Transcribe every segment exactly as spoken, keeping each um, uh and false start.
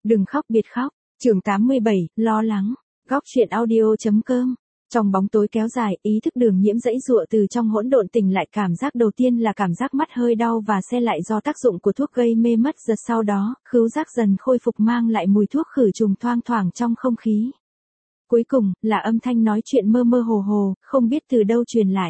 Đừng khóc biệt khóc. Chương tám mươi bảy, lo lắng. Góc truyện audio.com. Trong bóng tối kéo dài, ý thức Đường Nhiễm giãy giụa từ trong hỗn độn tỉnh lại. Cảm giác đầu tiên là cảm giác mắt hơi đau và xe lại do tác dụng của thuốc gây mê mất. Giật sau đó, khứu giác dần khôi phục mang lại mùi thuốc khử trùng thoang thoảng trong không khí. Cuối cùng, là âm thanh nói chuyện mơ mơ hồ hồ, không biết từ đâu truyền lại.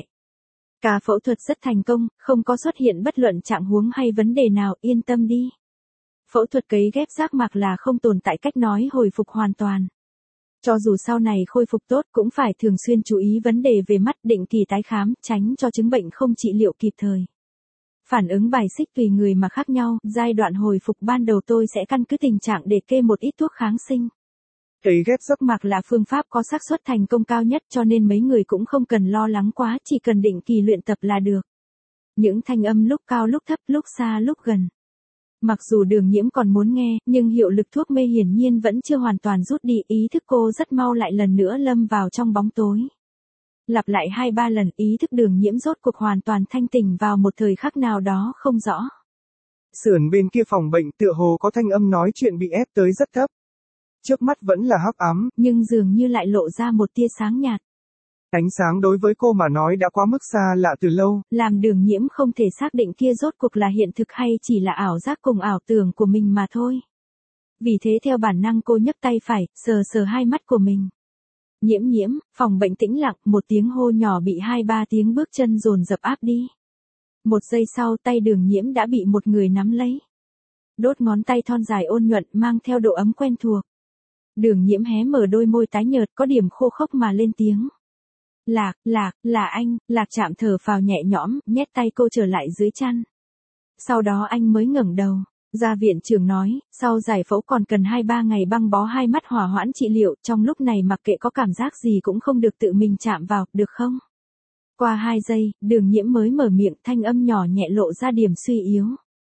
Ca phẫu thuật rất thành công, không có xuất hiện bất luận trạng huống hay vấn đề nào, yên tâm đi. Phẫu thuật cấy ghép giác mạc là không tồn tại cách nói hồi phục hoàn toàn. Cho dù sau này khôi phục tốt cũng phải thường xuyên chú ý vấn đề về mắt, định kỳ tái khám, tránh cho chứng bệnh không trị liệu kịp thời. Phản ứng bài xích tùy người mà khác nhau, giai đoạn hồi phục ban đầu tôi sẽ căn cứ tình trạng để kê một ít thuốc kháng sinh. Cấy ghép giác mạc là phương pháp có xác suất thành công cao nhất cho nên mấy người cũng không cần lo lắng quá, chỉ cần định kỳ luyện tập là được. Những thanh âm lúc cao lúc thấp, lúc xa lúc gần. Mặc dù Đường Nhiễm còn muốn nghe, nhưng hiệu lực thuốc mê hiển nhiên vẫn chưa hoàn toàn rút đi, ý thức cô rất mau lại lần nữa lâm vào trong bóng tối. Lặp lại hai ba lần, ý thức Đường Nhiễm rốt cuộc hoàn toàn thanh tỉnh vào một thời khắc nào đó không rõ. Sườn bên kia phòng bệnh tựa hồ có thanh âm nói chuyện bị ép tới rất thấp. Trước mắt vẫn là hắc ám, nhưng dường như lại lộ ra một tia sáng nhạt. Ánh sáng đối với cô mà nói đã quá mức xa lạ từ lâu. Làm Đường Nhiễm không thể xác định kia rốt cuộc là hiện thực hay chỉ là ảo giác cùng ảo tưởng của mình mà thôi. Vì thế theo bản năng cô nhấc tay phải, sờ sờ hai mắt của mình. Nhiễm Nhiễm, phòng bệnh tĩnh lặng, một tiếng hô nhỏ bị hai ba tiếng bước chân dồn dập áp đi. Một giây sau tay Đường Nhiễm đã bị một người nắm lấy. Đốt ngón tay thon dài ôn nhuận mang theo độ ấm quen thuộc. Đường Nhiễm hé mở đôi môi tái nhợt có điểm khô khốc mà lên tiếng. Lạc, Lạc, là anh. Lạc chạm thở phào nhẹ nhõm, nhét tay cô trở lại dưới chăn. Sau đó anh mới ngẩng đầu. Gia viện trưởng nói, sau giải phẫu còn cần hai ba ngày băng bó hai mắt hòa hoãn trị liệu, trong lúc này mặc kệ có cảm giác gì cũng không được tự mình chạm vào, được không? Qua hai giây, Đường Nhiễm mới mở miệng, thanh âm nhỏ nhẹ lộ ra điểm suy yếu.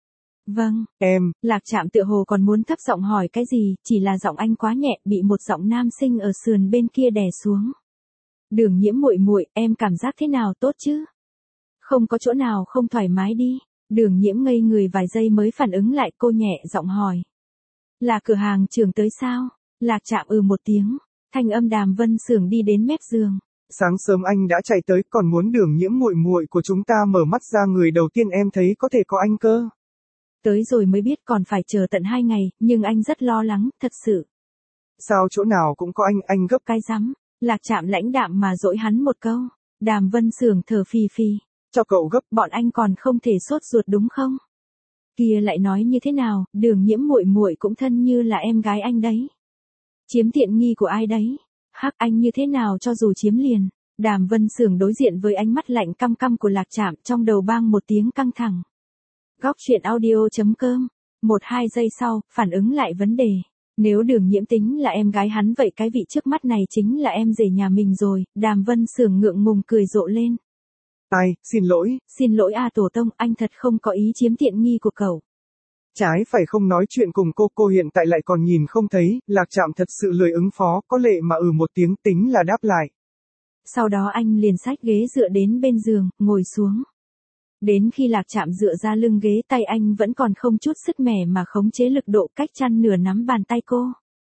Vâng, em. Lạc chạm tựa hồ còn muốn thấp giọng hỏi cái gì, chỉ là giọng anh quá nhẹ, bị một giọng nam sinh ở sườn bên kia đè xuống. Đường Nhiễm muội muội, em cảm giác thế nào, tốt chứ? Không có chỗ nào không thoải mái đi. Đường Nhiễm ngây người vài giây mới phản ứng lại, cô nhẹ giọng hỏi. Là cửa hàng trưởng tới sao? Lạc chạm ừ một tiếng, thanh âm Đàm Vân Xưởng đi đến mép giường. Sáng sớm anh đã chạy tới, còn muốn Đường Nhiễm muội muội của chúng ta mở mắt ra, người đầu tiên em thấy có thể có anh cơ. Tới rồi mới biết còn phải chờ tận hai ngày, nhưng anh rất lo lắng, thật sự. Sao chỗ nào cũng có anh, anh gấp cái rắm. Lạc chạm lãnh đạm mà dỗi hắn một câu. Đàm Vân Xưởng thở phì phì. Cho cậu gấp, bọn anh còn không thể sốt ruột đúng không? Kia lại nói như thế nào, Đường Nhiễm muội muội cũng thân như là em gái anh đấy. Chiếm tiện nghi của ai đấy? Hắc, anh như thế nào cho dù chiếm liền. Đàm Vân Xưởng đối diện với ánh mắt lạnh căm căm của Lạc Trạm, trong đầu bang một tiếng căng thẳng. Góc truyện audio.com. Một hai giây sau, phản ứng lại vấn đề. Nếu Đường Nhiễm tính là em gái hắn vậy cái vị trước mắt này chính là em rể nhà mình rồi. Đàm Vân Xưởng ngượng ngùng cười rộ lên. Ai, xin lỗi. Xin lỗi a tổ tông, anh thật không có ý chiếm tiện nghi của cậu. Trái phải không nói chuyện cùng cô, cô hiện tại lại còn nhìn không thấy. Lạc Trạm thật sự lười ứng phó, có lệ mà ừ một tiếng, tính là đáp lại. Sau đó anh liền xách ghế dựa đến bên giường, ngồi xuống. Đến khi Lạc Trạm dựa ra lưng ghế, tay anh vẫn còn không chút sức mẻ mà khống chế lực độ, cách chăn nửa nắm bàn tay cô.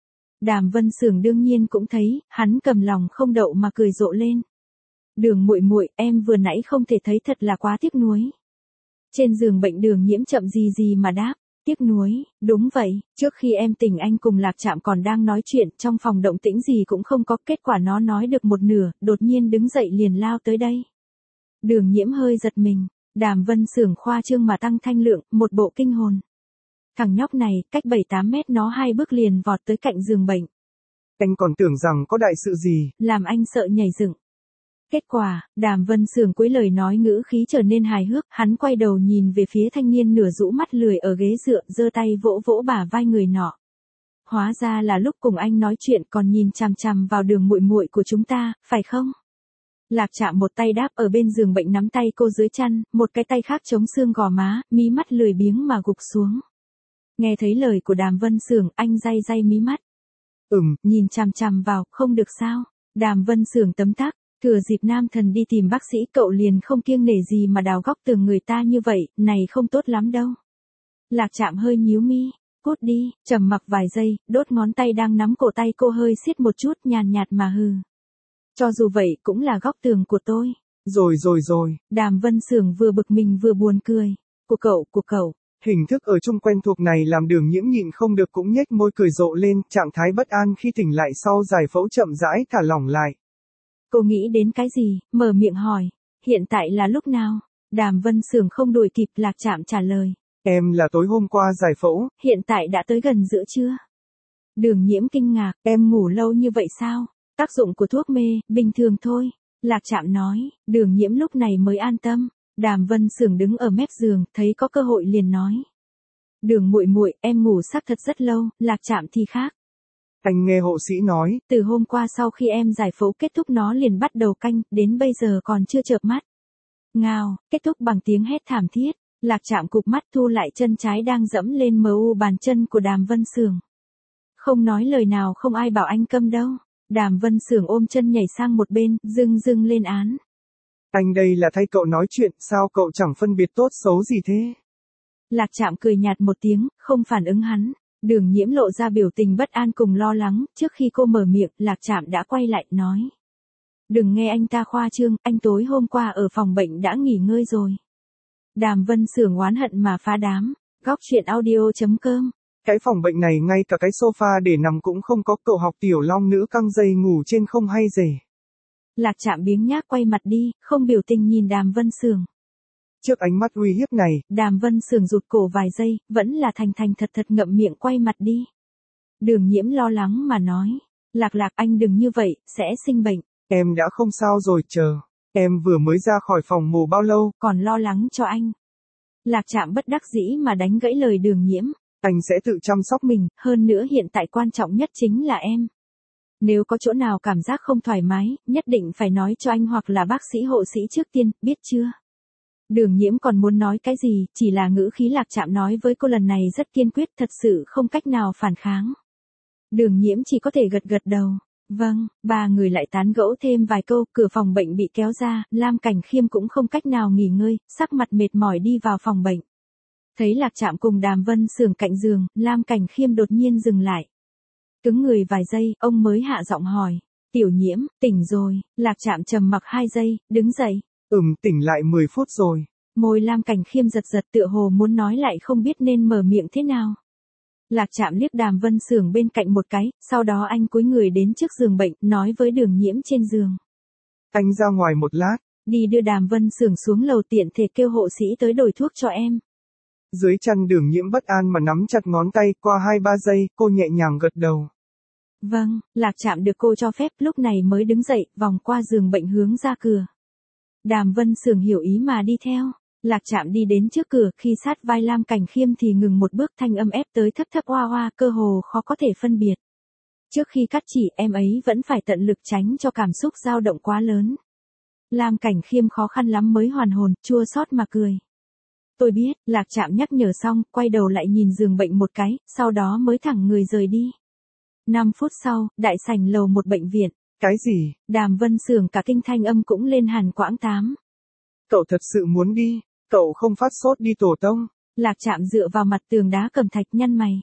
Đàm Vân Xưởng đương nhiên cũng thấy, hắn cầm lòng không đậu mà cười rộ lên. Đường muội muội, em vừa nãy không thể thấy thật là quá tiếc nuối. Trên giường bệnh Đường Nhiễm chậm gì gì mà đáp. Tiếc nuối, đúng vậy, trước khi em tỉnh anh cùng Lạc Trạm còn đang nói chuyện, trong phòng động tĩnh gì cũng không có, kết quả nó nói được một nửa, đột nhiên đứng dậy liền lao tới đây. Đường Nhiễm hơi giật mình, Đàm Vân Xưởng khoa trương mà tăng thanh lượng, một bộ kinh hồn. Thằng nhóc này, cách bảy tám mét nó hai bước liền vọt tới cạnh giường bệnh. Anh còn tưởng rằng có đại sự gì. Làm anh sợ nhảy dựng. Kết quả, Đàm Vân Xưởng cuối lời nói ngữ khí trở nên hài hước, hắn quay đầu nhìn về phía thanh niên nửa rũ mắt lười ở ghế dựa, giơ tay vỗ vỗ bả vai người nọ. Hóa ra là lúc cùng anh nói chuyện còn nhìn chằm chằm vào Đường muội muội của chúng ta, phải không? Lạc Trạm một tay đáp ở bên giường bệnh nắm tay cô dưới chăn, một cái tay khác chống xương gò má, mí mắt lười biếng mà gục xuống. Nghe thấy lời của Đàm Vân Xưởng, anh day day mí mắt. Ừm, nhìn chằm chằm vào, không được sao? Đàm Vân Xưởng tấm tắc. Thừa dịp nam thần đi tìm bác sĩ cậu liền không kiêng nể gì mà đào góc tường người ta như vậy, này không tốt lắm đâu. Lạc Trạm hơi nhíu mi. Cút đi, trầm mặc vài giây, đốt ngón tay đang nắm cổ tay cô hơi siết một chút, nhàn nhạt mà hừ. Cho dù vậy cũng là góc tường của tôi. Rồi rồi rồi. Đàm Vân Sưởng vừa bực mình vừa buồn cười. Của cậu, của cậu. Hình thức ở chung quen thuộc này làm Đường Nhiễm nhịn không được cũng nhếch môi cười rộ lên, trạng thái bất an khi tỉnh lại sau giải phẫu chậm rãi thả lỏng lại. Cô nghĩ đến cái gì, mở miệng hỏi. Hiện tại là lúc nào? Đàm Vân Sưởng không đuổi kịp Lạc Trạm trả lời. Em là tối hôm qua giải phẫu. Hiện tại đã tới gần giữa trưa. Đường Nhiễm kinh ngạc, em ngủ lâu như vậy sao? Tác dụng của thuốc mê, bình thường thôi. Lạc Trạm nói, Đường Nhiễm lúc này mới an tâm. Đàm Vân Sưởng đứng ở mép giường, thấy có cơ hội liền nói. Đường muội muội, em ngủ xác thật rất lâu, Lạc Trạm thì khác. Anh nghe hộ sĩ nói. Từ hôm qua sau khi em giải phẫu kết thúc nó liền bắt đầu canh, đến bây giờ còn chưa chợp mắt. Ngao, kết thúc bằng tiếng hét thảm thiết. Lạc Trạm cụp mắt thu lại chân trái đang dẫm lên mờ u bàn chân của Đàm Vân Sưởng. Không nói lời nào, không ai bảo anh câm đâu. Đàm Vân Sưởng ôm chân nhảy sang một bên, dưng dưng lên án. Anh đây là thay cậu nói chuyện, sao cậu chẳng phân biệt tốt xấu gì thế? Lạc Trạm cười nhạt một tiếng, không phản ứng hắn. Đường Nhiễm lộ ra biểu tình bất an cùng lo lắng, trước khi cô mở miệng, Lạc Trạm đã quay lại, nói. Đừng nghe anh ta khoa trương, anh tối hôm qua ở phòng bệnh đã nghỉ ngơi rồi. Đàm Vân Sưởng oán hận mà phá đám. Góc truyện audio chấm com. Cái phòng bệnh này ngay cả cái sofa để nằm cũng không có, cậu học tiểu long nữ căng dây ngủ trên không hay rể. Lạc Trạm biếng nhác quay mặt đi, không biểu tình nhìn Đàm Vân Sưởng. Trước ánh mắt uy hiếp này, Đàm Vân Sưởng rụt cổ vài giây, vẫn là thành thành thật thật ngậm miệng quay mặt đi. Đường Nhiễm lo lắng mà nói. Lạc Lạc anh đừng như vậy, sẽ sinh bệnh. Em đã không sao rồi, chờ. Em vừa mới ra khỏi phòng mổ bao lâu? Còn lo lắng cho anh. Lạc Trạm bất đắc dĩ mà đánh gãy lời Đường Nhiễm. Anh sẽ tự chăm sóc mình, hơn nữa hiện tại quan trọng nhất chính là em. Nếu có chỗ nào cảm giác không thoải mái, nhất định phải nói cho anh hoặc là bác sĩ hộ sĩ trước tiên, biết chưa? Đường Nhiễm còn muốn nói cái gì, chỉ là ngữ khí Lạc Trạm nói với cô lần này rất kiên quyết, thật sự không cách nào phản kháng. Đường Nhiễm chỉ có thể gật gật đầu. Vâng, ba người lại tán gẫu thêm vài câu, cửa phòng bệnh bị kéo ra, Lam Cảnh Khiêm cũng không cách nào nghỉ ngơi, sắc mặt mệt mỏi đi vào phòng bệnh. Thấy Lạc Trạm cùng Đàm Vân Sưởng cạnh giường, Lam Cảnh Khiêm đột nhiên dừng lại. Cứng người vài giây, ông mới hạ giọng hỏi. Tiểu Nhiễm, tỉnh rồi. Lạc Trạm trầm mặc hai giây, đứng dậy. Ừm, tỉnh lại mười phút rồi. Môi Lam Cảnh Khiêm giật giật tựa hồ muốn nói lại không biết nên mở miệng thế nào. Lạc Trạm liếc Đàm Vân Sưởng bên cạnh một cái, sau đó anh cúi người đến trước giường bệnh, nói với Đường Nhiễm trên giường. Anh ra ngoài một lát. Đi đưa Đàm Vân Sưởng xuống lầu, tiện thể kêu hộ sĩ tới đổi thuốc cho em. Dưới chân Đường Nhiễm bất an mà nắm chặt ngón tay, qua hai ba giây, cô nhẹ nhàng gật đầu. Vâng, Lạc Trạm được cô cho phép, lúc này mới đứng dậy, vòng qua giường bệnh hướng ra cửa. Đàm Vân Sưởng hiểu ý mà đi theo. Lạc Trạm đi đến trước cửa, khi sát vai Lam Cảnh Khiêm thì ngừng một bước, thanh âm ép tới thấp thấp oa oa, cơ hồ khó có thể phân biệt. Trước khi cắt chỉ, em ấy vẫn phải tận lực tránh cho cảm xúc dao động quá lớn. Lam Cảnh Khiêm khó khăn lắm mới hoàn hồn, chua xót mà cười. Tôi biết, Lạc Trạm nhắc nhở xong, quay đầu lại nhìn giường bệnh một cái, sau đó mới thẳng người rời đi. Năm phút sau, đại sảnh lầu một bệnh viện. Cái gì? Đàm Vân Sưởng cả kinh, thanh âm cũng lên hàn quãng tám. Cậu thật sự muốn đi? Cậu không phát sốt đi tổ tông? Lạc Trạm dựa vào mặt tường đá cẩm thạch, nhăn mày.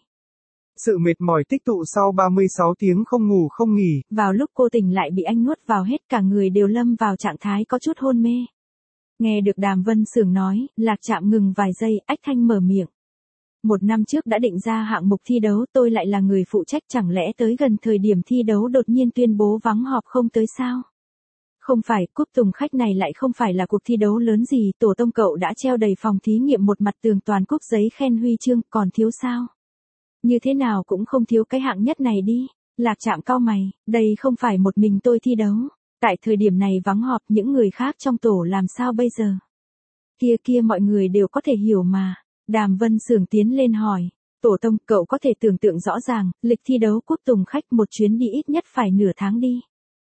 Sự mệt mỏi tích tụ sau ba mươi sáu tiếng không ngủ không nghỉ. Vào lúc cô tỉnh lại bị anh nuốt vào hết, cả người đều lâm vào trạng thái có chút hôn mê. Nghe được Đàm Vân Sưởng nói, Lạc Trạm ngừng vài giây, ách thanh mở miệng. Một năm trước đã định ra hạng mục thi đấu, tôi lại là người phụ trách, chẳng lẽ tới gần thời điểm thi đấu đột nhiên tuyên bố vắng họp không tới sao? Không phải, cúp tùng khách này lại không phải là cuộc thi đấu lớn gì, tổ tông cậu đã treo đầy phòng thí nghiệm một mặt tường toàn cúp giấy khen huy chương, còn thiếu sao? Như thế nào cũng không thiếu cái hạng nhất này đi. Lạc Trạm cau mày, đây không phải một mình tôi thi đấu. Tại thời điểm này vắng họp, những người khác trong tổ làm sao bây giờ? Kia kia mọi người đều có thể hiểu mà. Đàm Vân Sưởng tiến lên hỏi. Tổ tông, cậu có thể tưởng tượng rõ ràng, lịch thi đấu cúp tùng khách một chuyến đi ít nhất phải nửa tháng đi.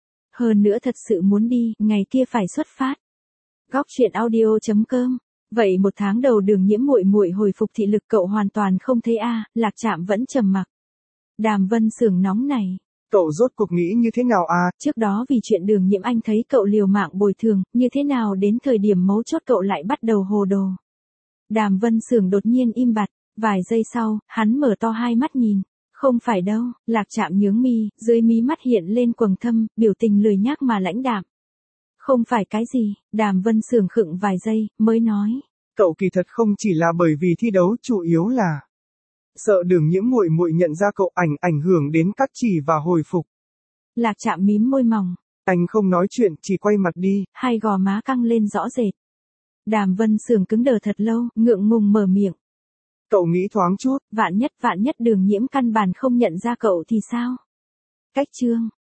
Hơn nữa thật sự muốn đi, ngày kia phải xuất phát. Góc truyện audio chấm com. Vậy một tháng đầu Đường Nhiễm muội muội hồi phục thị lực cậu hoàn toàn không thấy a? À, Lạc Trạm vẫn trầm mặc. Đàm Vân Sưởng nóng này. Cậu rốt cuộc nghĩ như thế nào à? Trước đó vì chuyện Đường Nhiễm anh thấy cậu liều mạng bồi thường, như thế nào đến thời điểm mấu chốt cậu lại bắt đầu hồ đồ. Đàm Vân Sưởng đột nhiên im bặt, Vài giây sau, hắn mở to hai mắt nhìn. Không phải đâu, Lạc Trạm nhướng mi, dưới mí mắt hiện lên quầng thâm, biểu tình lười nhác mà lãnh đạm. Không phải cái gì, Đàm Vân sườn khựng vài giây, mới nói. Cậu kỳ thật không chỉ là bởi vì thi đấu, chủ yếu là sợ Đường Nhiễm muội muội nhận ra cậu ảnh ảnh hưởng đến cắt chỉ và hồi phục. Lạc Trạm mím môi mỏng. Anh không nói chuyện, chỉ quay mặt đi. Hai gò má căng lên rõ rệt. Đàm Vân sườn cứng đờ thật lâu, ngượng ngùng mở miệng. Cậu nghĩ thoáng chút. Vạn nhất vạn nhất Đường Nhiễm căn bản không nhận ra cậu thì sao? Cách chương.